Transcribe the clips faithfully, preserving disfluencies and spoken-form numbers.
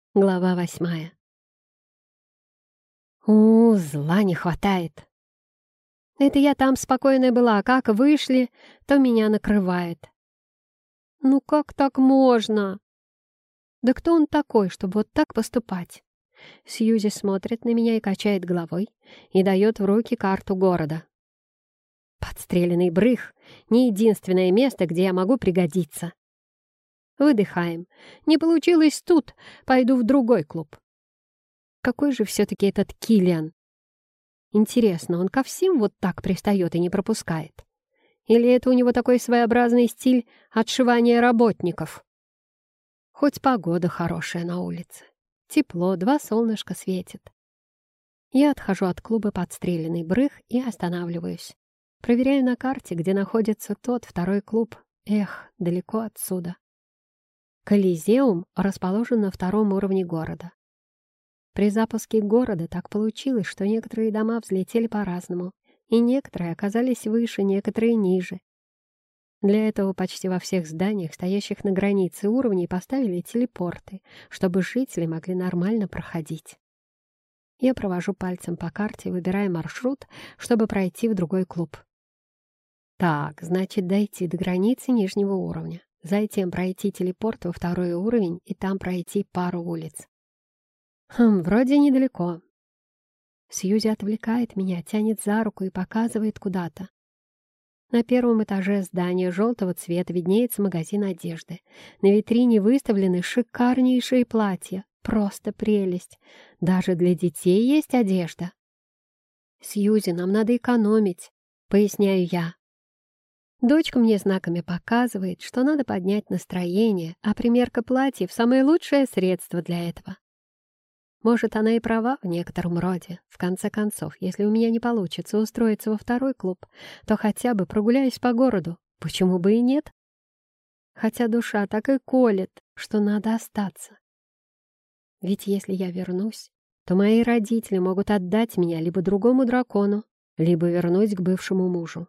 Глава восьмая. У, зла не хватает. Это я там спокойная была, а как вышли, то меня накрывает. Ну как так можно? Да кто он такой, чтобы вот так поступать? Сьюзи смотрит на меня и качает головой, и дает в руки карту города. Подстреленный брых — не единственное место, где я могу пригодиться. Выдыхаем. Не получилось тут, пойду в другой клуб. Какой же все-таки этот Киллиан? Интересно, он ко всем вот так пристает и не пропускает? Или это у него такой своеобразный стиль отшивания работников? Хоть погода хорошая на улице. Тепло, два солнышка светит. Я отхожу от клуба «Подстреленный брых» и останавливаюсь. Проверяю на карте, где находится тот второй клуб. Эх, далеко отсюда. Колизеум расположен на втором уровне города. При запуске города так получилось, что некоторые дома взлетели по-разному, и некоторые оказались выше, некоторые ниже. Для этого почти во всех зданиях, стоящих на границе уровней, поставили телепорты, чтобы жители могли нормально проходить. Я провожу пальцем по карте, выбирая маршрут, чтобы пройти в другой клуб. Так, значит, дойти до границы нижнего уровня, затем пройти телепорт во второй уровень и там пройти пару улиц. Хм, вроде недалеко. Сьюзи отвлекает меня, тянет за руку и показывает куда-то. На первом этаже здания желтого цвета виднеется магазин одежды. На витрине выставлены шикарнейшие платья. Просто прелесть. Даже для детей есть одежда. «Сьюзи, нам надо экономить», — поясняю я. Дочка мне знаками показывает, что надо поднять настроение, а примерка платьев — самое лучшее средство для этого. Может, она и права в некотором роде. В конце концов, если у меня не получится устроиться во второй клуб, то хотя бы прогуляюсь по городу. Почему бы и нет? Хотя душа так и колет, что надо остаться. Ведь если я вернусь, то мои родители могут отдать меня либо другому дракону, либо вернуть к бывшему мужу.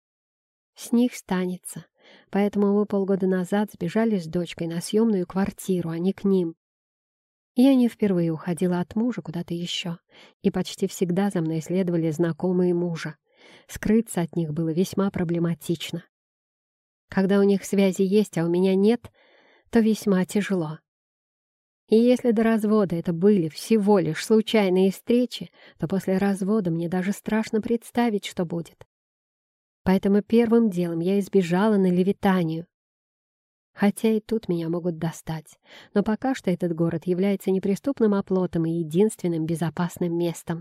С них станется. Поэтому мы полгода назад сбежали с дочкой на съемную квартиру, а не к ним. Я не впервые уходила от мужа куда-то еще, и почти всегда за мной следовали знакомые мужа. Скрыться от них было весьма проблематично. Когда у них связи есть, а у меня нет, то весьма тяжело. И если до развода это были всего лишь случайные встречи, то после развода мне даже страшно представить, что будет. Поэтому первым делом я избежала на Левитанию. Хотя и тут меня могут достать, но пока что этот город является неприступным оплотом и единственным безопасным местом.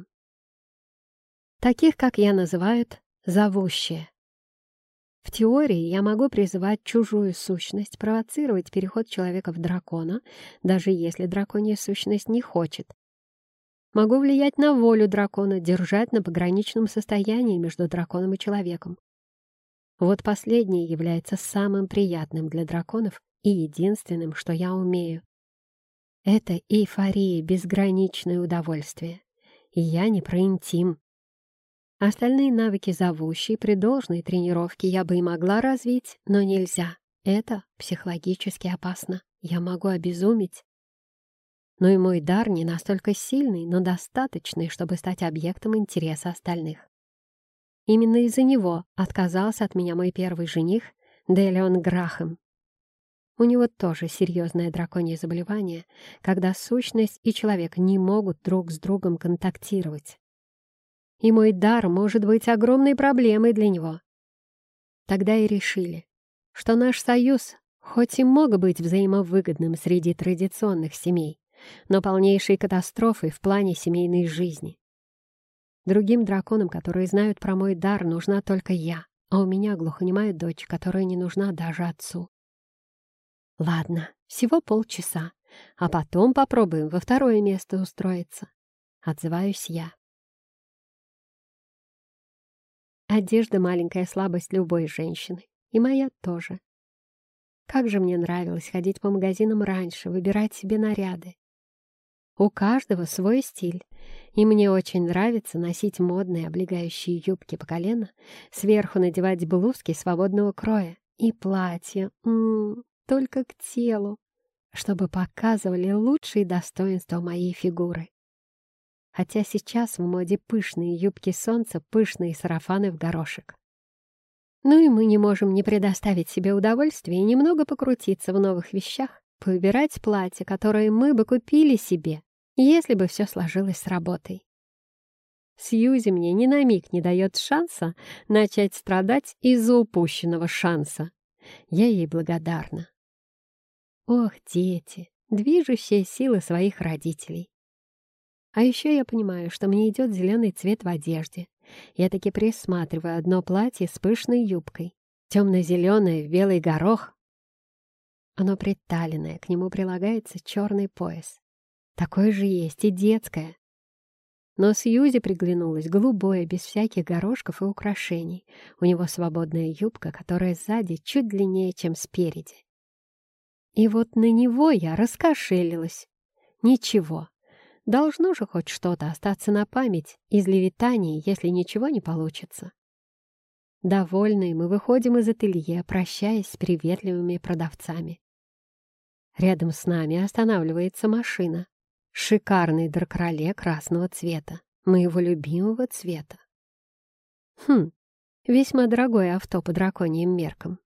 Таких, как я, называют «зовущие». В теории я могу призывать чужую сущность, провоцировать переход человека в дракона, даже если драконья сущность не хочет. Могу влиять на волю дракона, держать на пограничном состоянии между драконом и человеком. Вот последнее является самым приятным для драконов и единственным, что я умею. Это эйфория, безграничное удовольствие. И я не про интим. Остальные навыки зовущие при должной тренировке я бы и могла развить, но нельзя. Это психологически опасно. Я могу обезуметь. Но и мой дар не настолько сильный, но достаточный, чтобы стать объектом интереса остальных. Именно из-за него отказался от меня мой первый жених Делион Грахам. У него тоже серьезное драконье заболевание, когда сущность и человек не могут друг с другом контактировать. И мой дар может быть огромной проблемой для него. Тогда и решили, что наш союз хоть и мог быть взаимовыгодным среди традиционных семей, но полнейшей катастрофой в плане семейной жизни. Другим драконам, которые знают про мой дар, нужна только я, а у меня глухонемая дочь, которая не нужна даже отцу. Ладно, всего полчаса, а потом попробуем во второе место устроиться. Отзываюсь я. Одежда — маленькая слабость любой женщины, и моя тоже. Как же мне нравилось ходить по магазинам раньше, выбирать себе наряды. У каждого свой стиль, и мне очень нравится носить модные облегающие юбки по колено, сверху надевать блузки свободного кроя и платья, м-м, только к телу. чтобы показывали лучшие достоинства моей фигуры. Хотя сейчас в моде пышные юбки солнца, пышные сарафаны в горошек. Ну и мы не можем не предоставить себе удовольствие и немного покрутиться в новых вещах, повыбирать платье, которое мы бы купили себе, если бы все сложилось с работой. Сьюзи мне ни на миг не дает шанса начать страдать из-за упущенного шанса. Я ей благодарна. Ох, дети, движущие силы своих родителей. А еще я понимаю, что мне идет зеленый цвет в одежде. Я таки присматриваю одно платье с пышной юбкой. Темно-зеленое в белый горох. Оно приталенное, к нему прилагается черный пояс. Такое же есть и детское. Но Сьюзи приглянулась голубое, без всяких горошков и украшений. У него свободная юбка, которая сзади чуть длиннее, чем спереди. И вот на него я раскошелилась. Ничего. Должно же хоть что-то остаться на память из левитаний, если ничего не получится. Довольные мы выходим из ателье, прощаясь с приветливыми продавцами. Рядом с нами останавливается машина. Шикарный дракроле красного цвета, моего любимого цвета. Хм, весьма дорогое авто по драконьим меркам.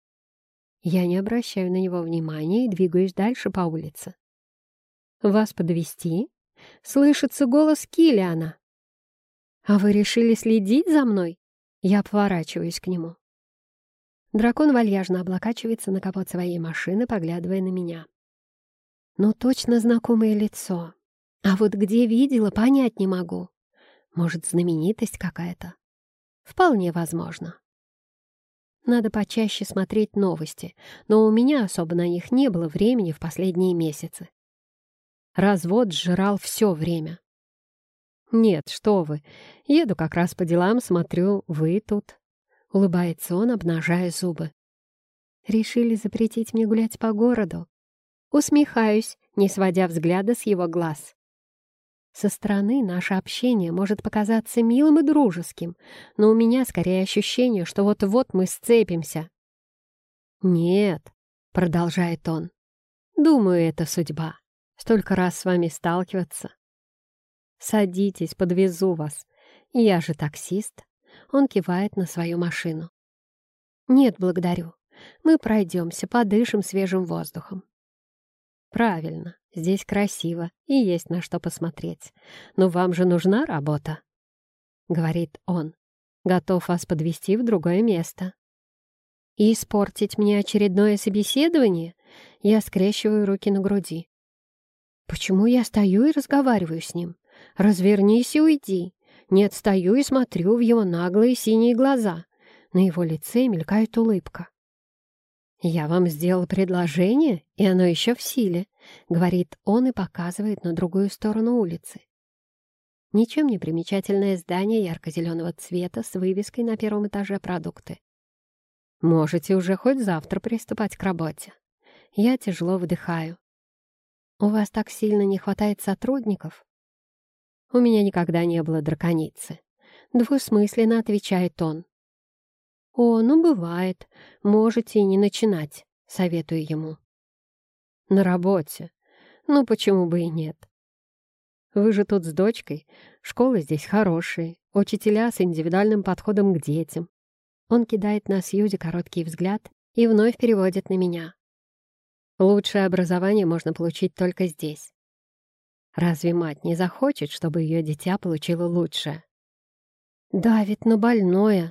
Я не обращаю на него внимания и двигаюсь дальше по улице. «Вас подвезти?» — слышится голос Киллиана. «А вы решили следить за мной?» Я поворачиваюсь к нему. Дракон вальяжно облокачивается на капот своей машины, поглядывая на меня. Ну, точно знакомое лицо. А вот где видела, понять не могу. Может, знаменитость какая-то? Вполне возможно. Надо почаще смотреть новости, но у меня особо на них не было времени в последние месяцы. Развод сжирал все время. «Нет, что вы, еду как раз по делам, смотрю, вы тут». Улыбается он, обнажая зубы. «Решили запретить мне гулять по городу?» Усмехаюсь, не сводя взгляда с его глаз. Со стороны наше общение может показаться милым и дружеским, но у меня скорее ощущение, что вот-вот мы сцепимся. «Нет», — продолжает он, — «думаю, это судьба. Столько раз с вами сталкиваться. Садитесь, подвезу вас. Я же таксист». Он кивает на свою машину. «Нет, благодарю. Мы пройдемся, подышим свежим воздухом». «Правильно, здесь красиво и есть на что посмотреть. Но вам же нужна работа», — говорит он. «Готов вас подвезти в другое место». «И испортить мне очередное собеседование?» Я скрещиваю руки на груди. «Почему я стою и разговариваю с ним? Развернись и уйди». Нет, стою и смотрю в его наглые синие глаза. На его лице мелькает улыбка. «Я вам сделал предложение, и оно еще в силе», — говорит он и показывает на другую сторону улицы. Ничем не примечательное здание ярко-зеленого цвета с вывеской на первом этаже «Продукты». «Можете уже хоть завтра приступать к работе». Я тяжело вдыхаю. «У вас так сильно не хватает сотрудников?» «У меня никогда не было драконицы», — двусмысленно отвечает он. «О, ну бывает. Можете и не начинать», — советую ему. «На работе. Ну, почему бы и нет? Вы же тут с дочкой. Школы здесь хорошие, учителя с индивидуальным подходом к детям». Он кидает на Сьюзи короткий взгляд и вновь переводит на меня. «Лучшее образование можно получить только здесь. Разве мать не захочет, чтобы ее дитя получило лучшее?» «Давит на больное».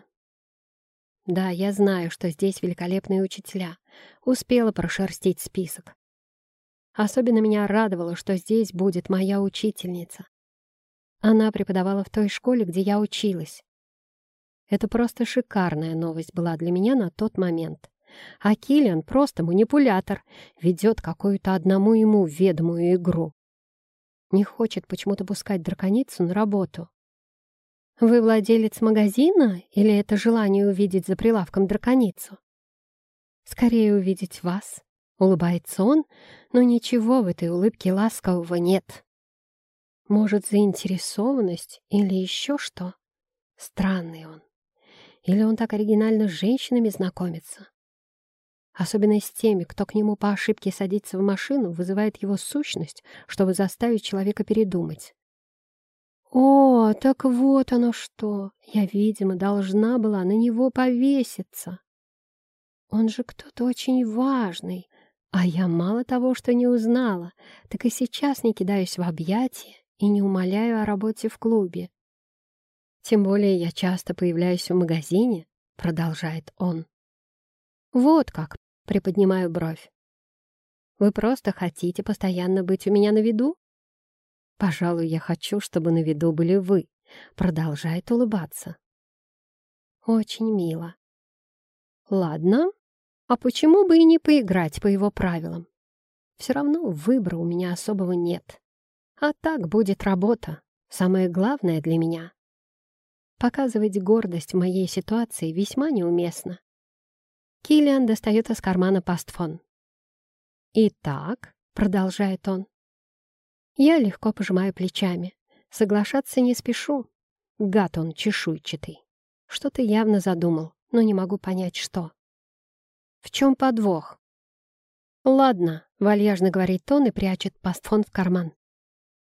«Да, я знаю, что здесь великолепные учителя. Успела прошерстить список. Особенно меня радовало, что здесь будет моя учительница. Она преподавала в той школе, где я училась. Это просто шикарная новость была для меня на тот момент. А Киллиан просто манипулятор, ведет какую-то одному ему ведомую игру. Не хочет почему-то пускать драконицу на работу. «Вы владелец магазина или это желание увидеть за прилавком драконицу?» «Скорее увидеть вас», — улыбается он, но ничего в этой улыбке ласкового нет. Может, заинтересованность или еще что? Странный он. Или он так оригинально с женщинами знакомится? Особенно с теми, кто к нему по ошибке садится в машину, вызывает его сущность, чтобы заставить человека передумать. О, так вот оно что! Я, видимо, должна была на него повеситься. Он же кто-то очень важный, а я мало того, что не узнала, так и сейчас не кидаюсь в объятия и не умоляю о работе в клубе. Тем более я часто появляюсь в магазине, продолжает он. Вот как, приподнимаю бровь. Вы просто хотите постоянно быть у меня на виду? Пожалуй, я хочу, чтобы на виду были вы, продолжает улыбаться. Очень мило. Ладно, а почему бы и не поиграть по его правилам? Все равно выбора у меня особого нет. А так будет работа, самое главное для меня. Показывать гордость в моей ситуации весьма неуместно. Киллиан достает из кармана пастфон. «Итак», — продолжает он, — я легко пожимаю плечами. Соглашаться не спешу. Гад он чешуйчатый. Что-то явно задумал, но не могу понять, что. В чем подвох? «Ладно», — вальяжно говорит он и прячет пастфон в карман.